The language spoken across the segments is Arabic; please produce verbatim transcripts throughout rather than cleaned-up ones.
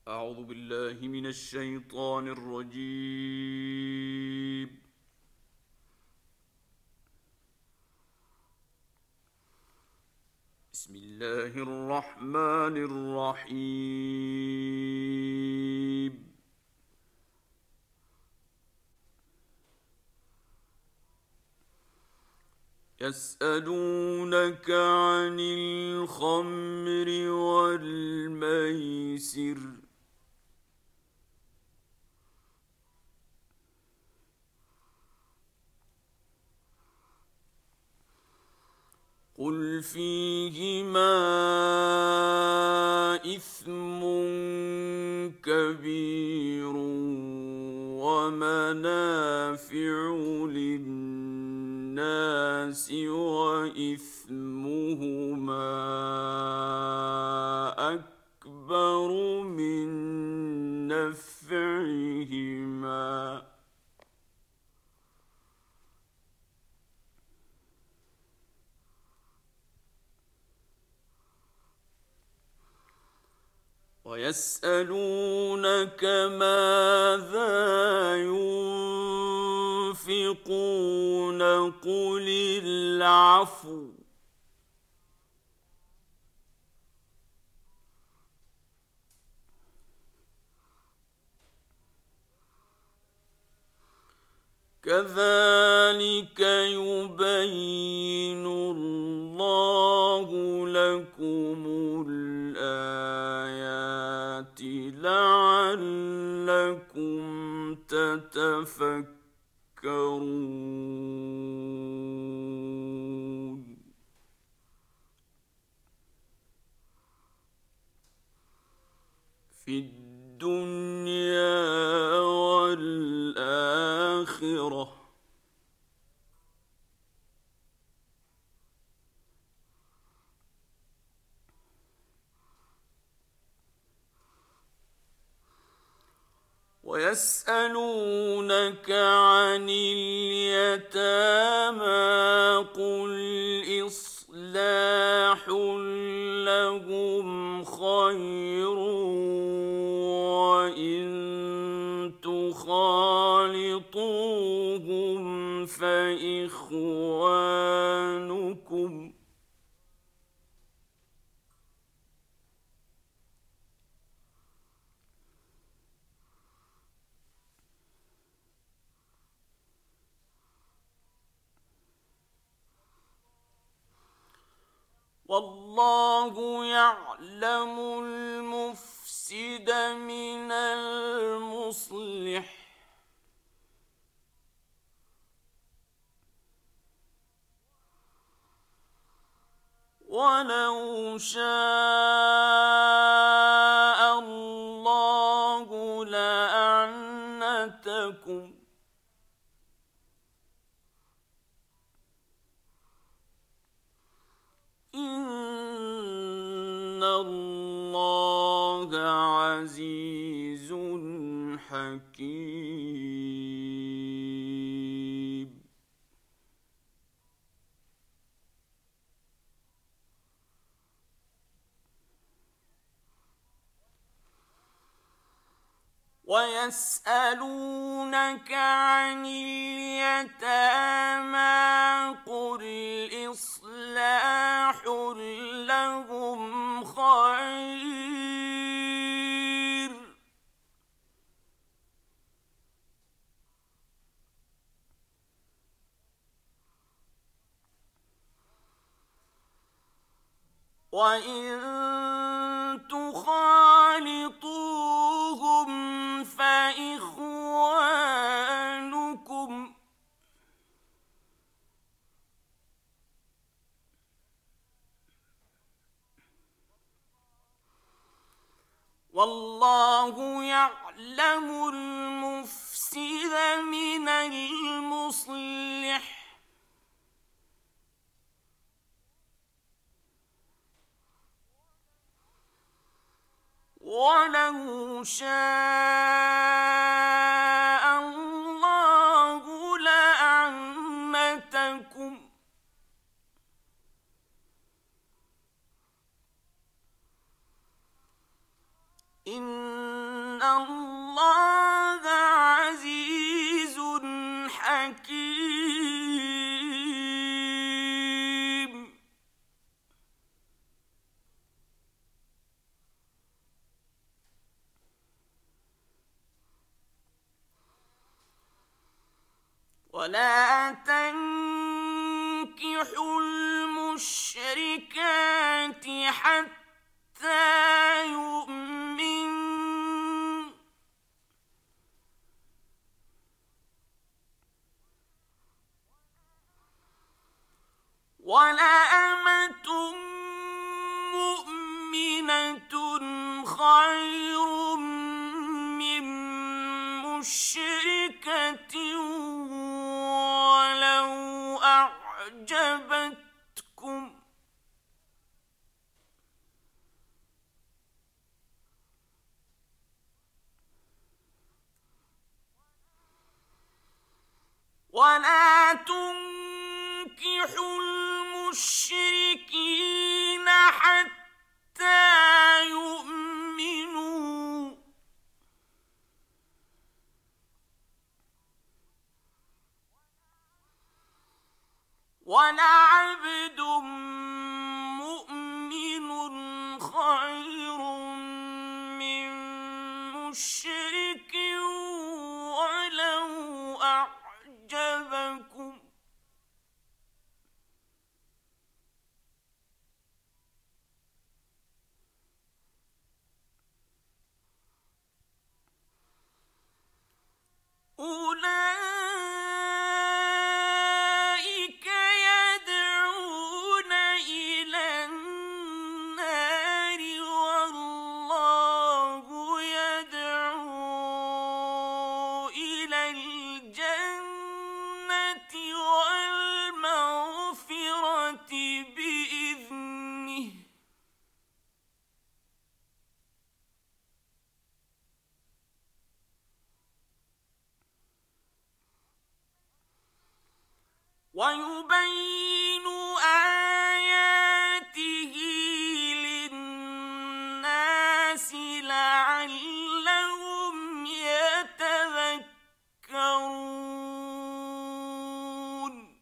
أعوذ بالله من الشيطان الرجيم. بسم الله الرحمن الرحيم. يسألونك عن الخمر والميسر قل فيهما إثم كبير ومنافع للناس وإثمهما أكبر من نفعهما ويسألونك ماذا ينفقون قل العفو كذلك يبين الله لكم الآيات لعلكم تتفكرون. في الدنيا والآخرة ويسألونك عن اليتامى قل إصلاح لهم خير وإن تخالطوهم فإخوانكم والله يعلم المفسد من المصلح ولو شاء الله لأعنتكم إن الله عزيز حكيم. ويسألونك عن اليتامى قل إصلاح لهم خير وإن تخالطوهم فإخوانكم والله يعلم المفسد من المصلح ولو شاء الله لأعنتكم إن الله عزيز حكيم. ولا تنكحوا المشركات حتى يؤمن ولأمة مؤمنة خير من مشركة ولو أعجبتكم ولا تنكحوا المشركين حتى يؤمنوا ولعبد مؤمن خير من مشرك ولو أعجبكم أولئك يدعون إلى النار والله يدعو إلى الجنة والمغفرة بإذنه ويبين آياته للناس لعلهم يتذكرون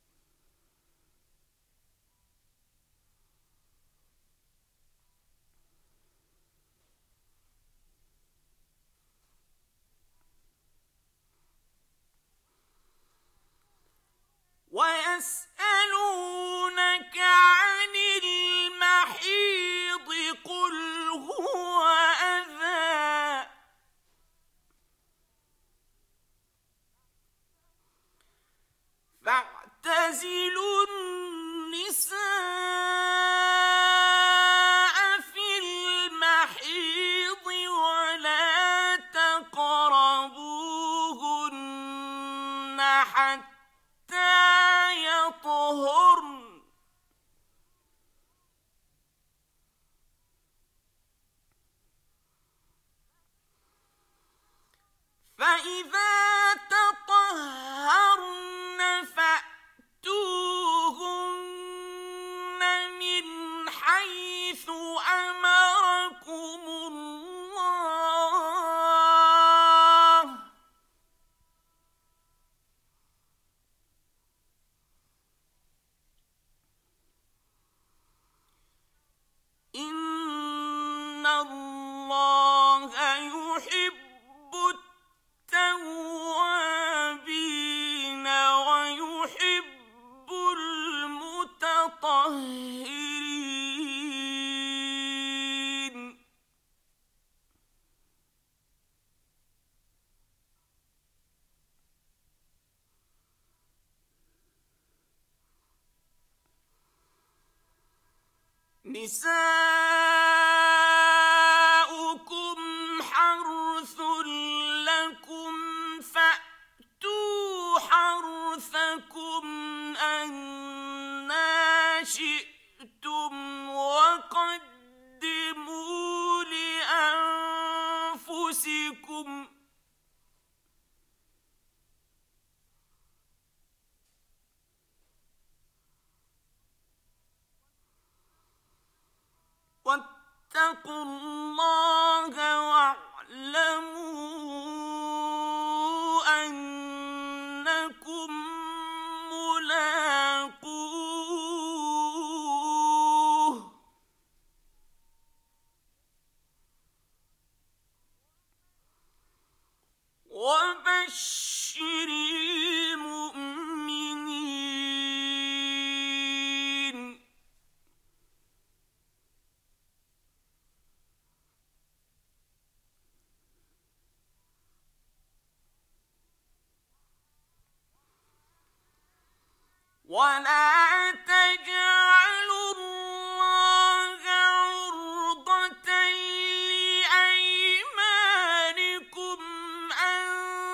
ويسألونك عن المحيض قل هو أذى فاعتزلوا النساء في المحيض ولا تقربوهن حتى يطهرن فإذا تطهرن فأتوهن من حيث أمركم الله إن الله يحب التوابين ويحب المتطهرين نساؤكم حرث لكم فأتوا حرثكم أنى شئتم وقدموا لأنفسكم واتقوا الله واعلموا وبشر المؤمنين ولا تجعلوا الله عرضة لأيمانكم أن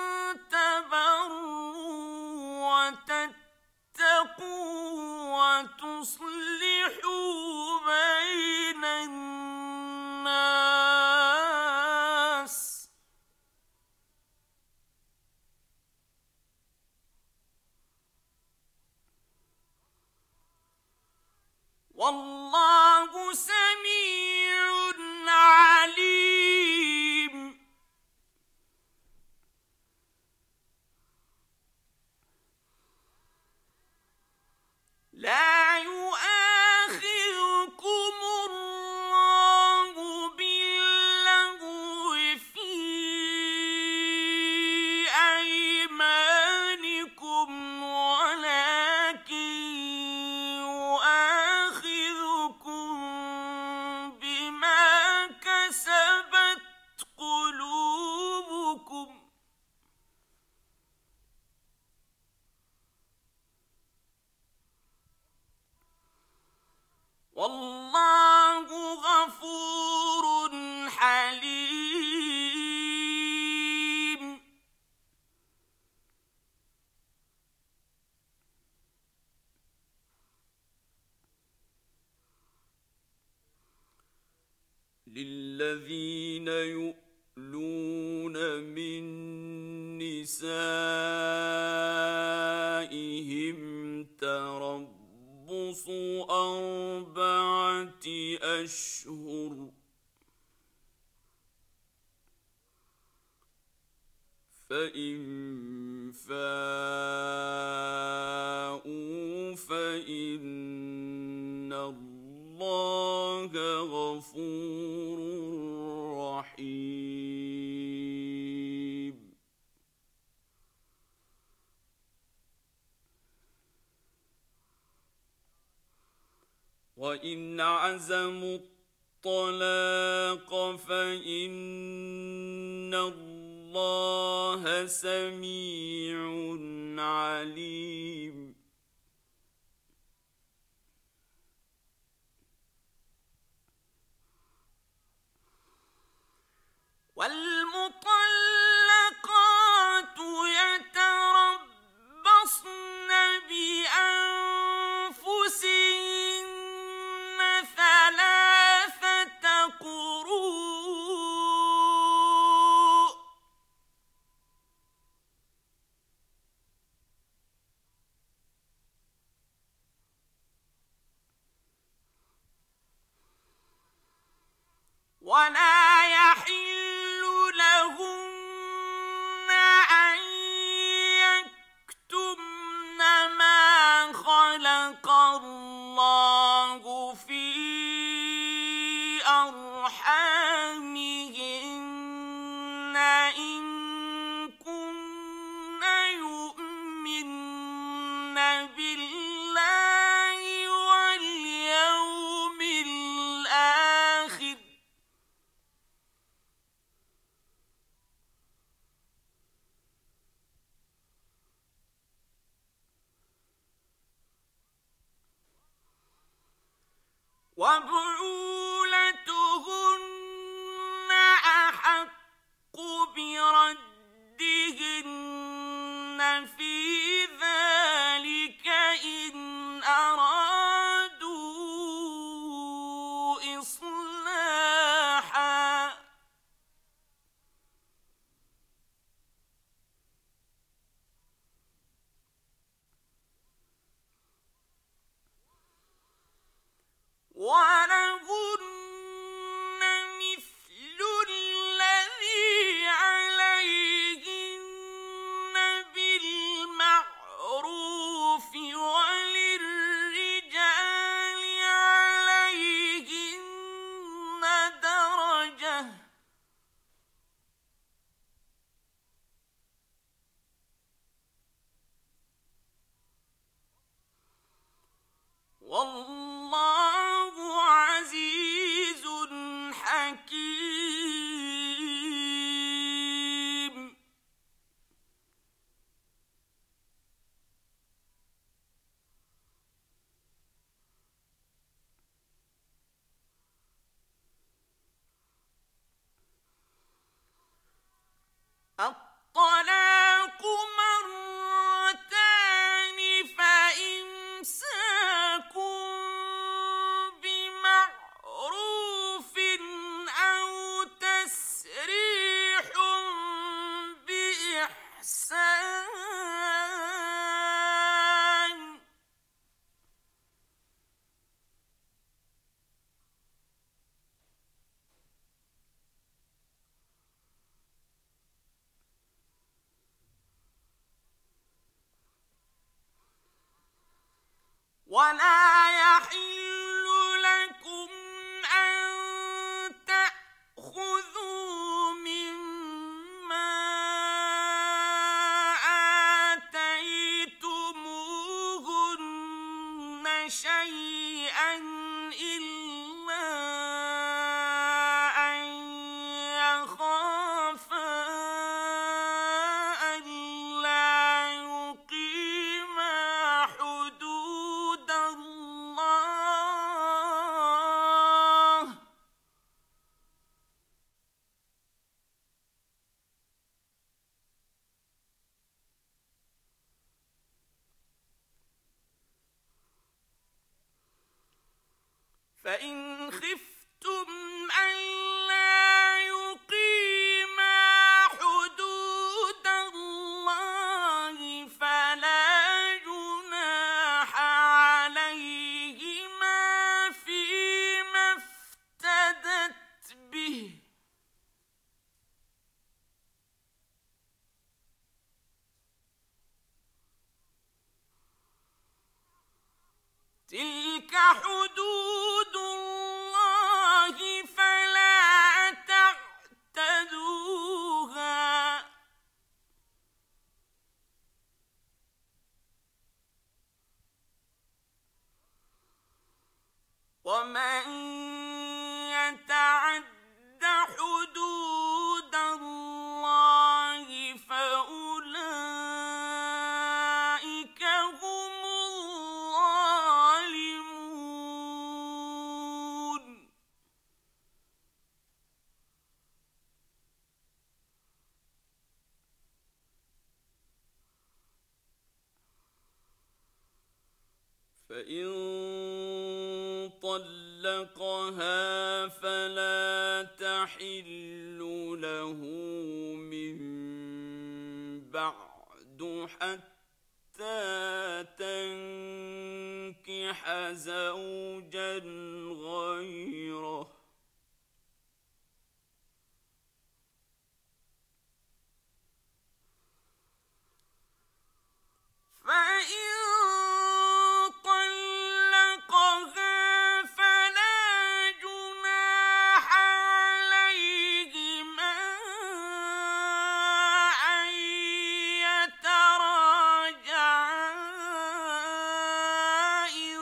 تبروا وتتقوا وتصلحوا بين الناس والله سميع عليم. لا يؤاخذكم الله باللغو في أيمانكم ولكن يؤاخذكم بما كسبت قلوبكم والله غفور حليم. للذين يؤلون من نسائهم تربص أربعة أشهر فإن فاءوا فإن الله غفور رحيم. وإن عزموا الطلاق فإن الله سميع عليم. والمطلقات يتربصن بأنفسهن ثلاثة قروء ولا يحل لهن أن يكتمن ما خلق الله في أرحامهن إن كن يؤمن بالله واليوم الآخر وبعولتهن أحق بردهن في ذلك إن أرادوا إصلاحا ولهن حكيم. الطلاق مرتان فإمساك بمعروف أو تسريح بإحسان. ولا يحل لكم أن تأخذوا مما آتيتموهن شيئا إلا أن يخافا ألا يقيما حدود الله. فإن خفتم ألا يقيما حدود الله فلا جناح عليهما فيما افتدت به. تلك حدود الله فلا تعتدوها. ومن يتعد حدود الله فأولئك هم الظالمون. فإن طلقها فلا تحل له من بعد حتى تنكح زوجا غيره. فإن طلقها فلا جناح عليهما أن يتراجعا إن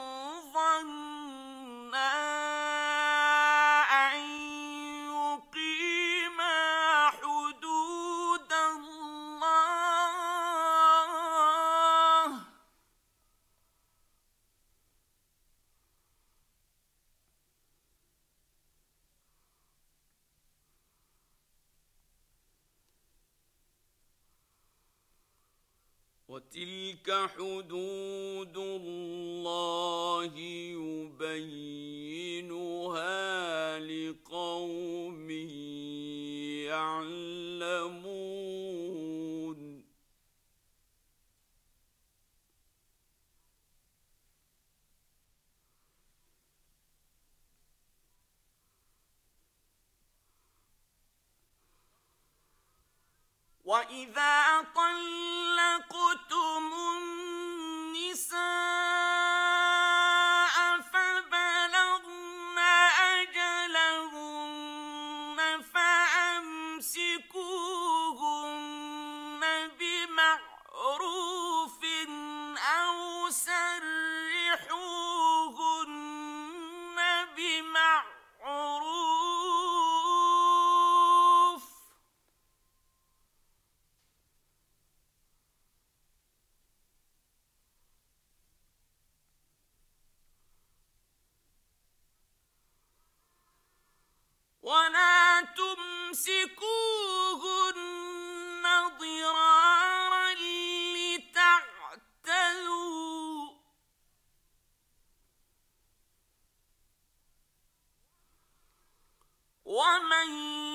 ظنا أن يقيما حدود الله. وتلك حدود الله يبينها لقوم يعلمون. وإذا طلقتم النساء فبلغن أجلهن فأمسكوهن بمعروف أو سرحوهن بمعروف ومن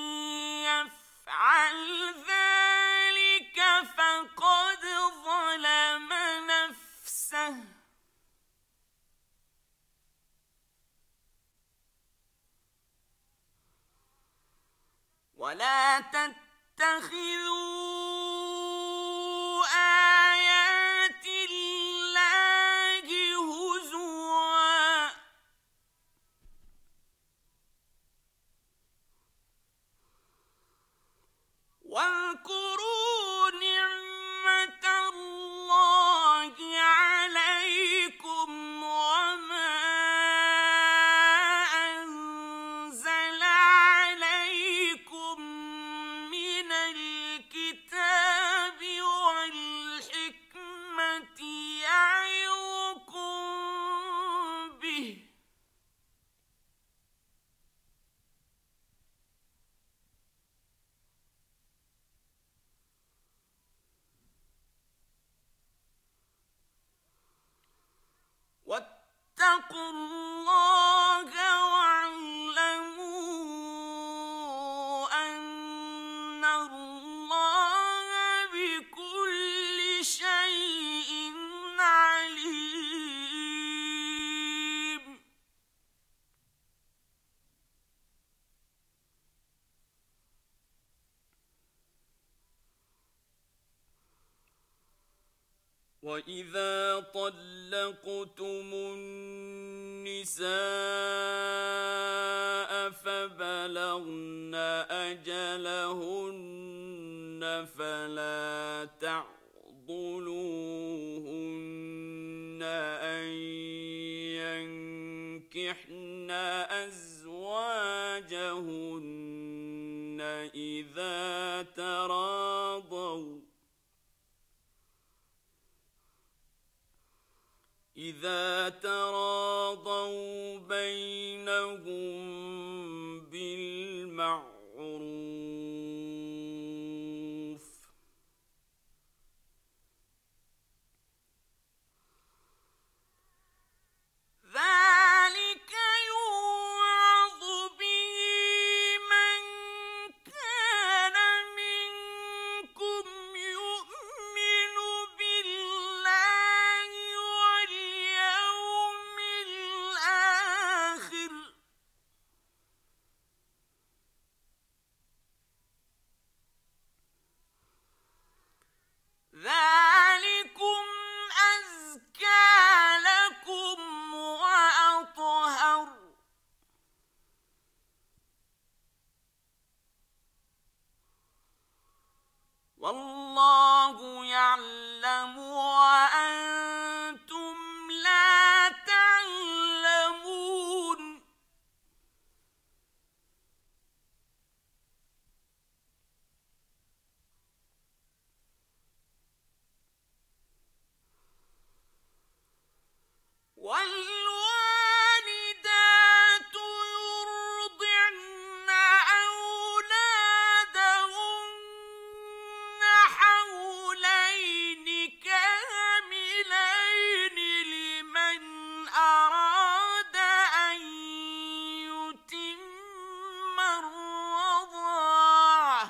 يفعل ذلك فقد ظلم نفسه ولا تتخذوا آيات الله هزوا واذكروا نعمة الله عليكم وما أنزل عليكم من الكتاب والحكمة يعظكم به واتقوا الله واعلموا أن الله بكل شيء عليم وإذا طلقتم النساء فبلغن أجلهن فلا تعضلوهن أن ينكحن أزواجهن إذا تراضوا إذا تراضوا بينهم بالمعروف ذلك يوعظ به من كان منكم يؤمن بالله واليوم الآخر ذلكم أزكى لكم وأطهر والله يعلم وأنتم لا تعلمون والوالدات يرضعن أولادهن حولين كاملين لمن أراد أن يتم الرضاعة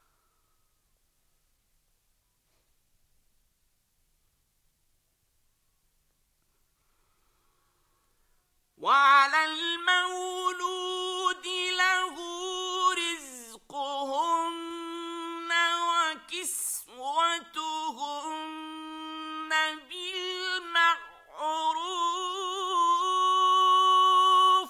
وعلى المولود له رزقهن وكسوتهن بالمعروف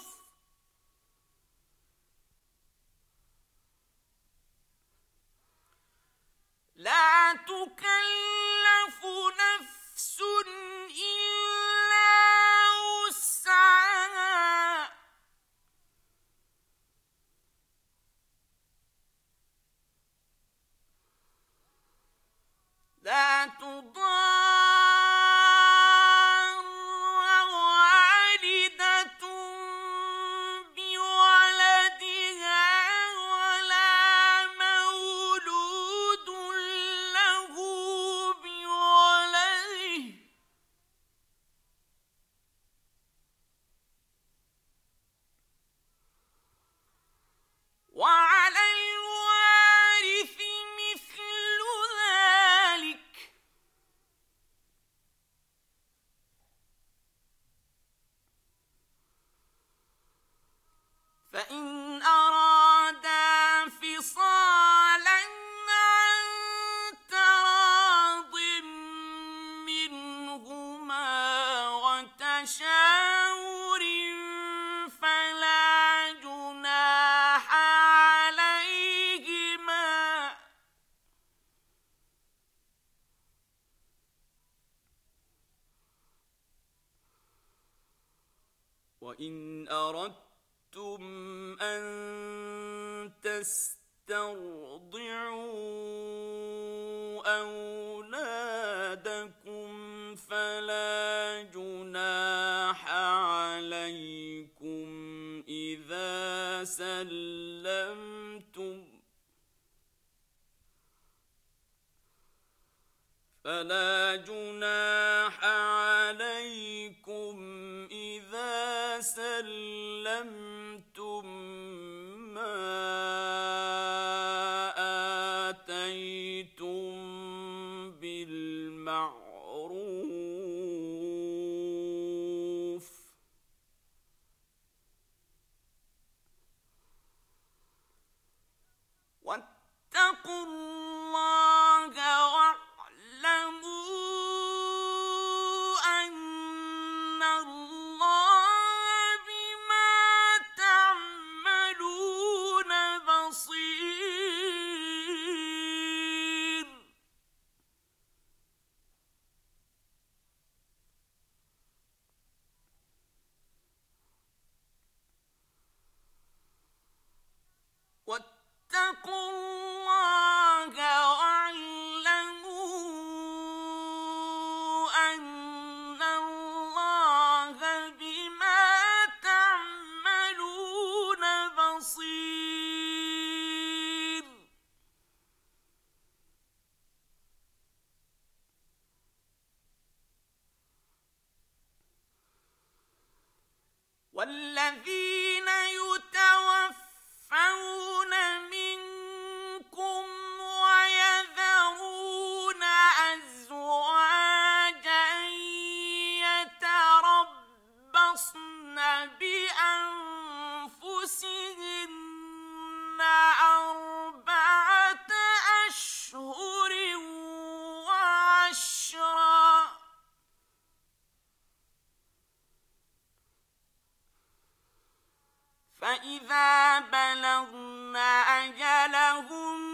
لا تكلف نفس إلا وسعها لا تضار والدة بولدها ولا مولود له بولده وإن أردتم أن تسترضعوا أولادكم فلا جناح عليكم إذا سلمتم فلا جناح عليكم إذا سلمتم ما آتيتم بالمعروف واتقوا الله واعلموا أن الله بما تعملون بصير. واتقوا الله واعلموا أن الله بما تعملون بصير. والذين يتوفون منكم ويذرون أزواجا يتربصن بأنفسهن أربعة أشهر وعشرا فإذا بلغن أجلهن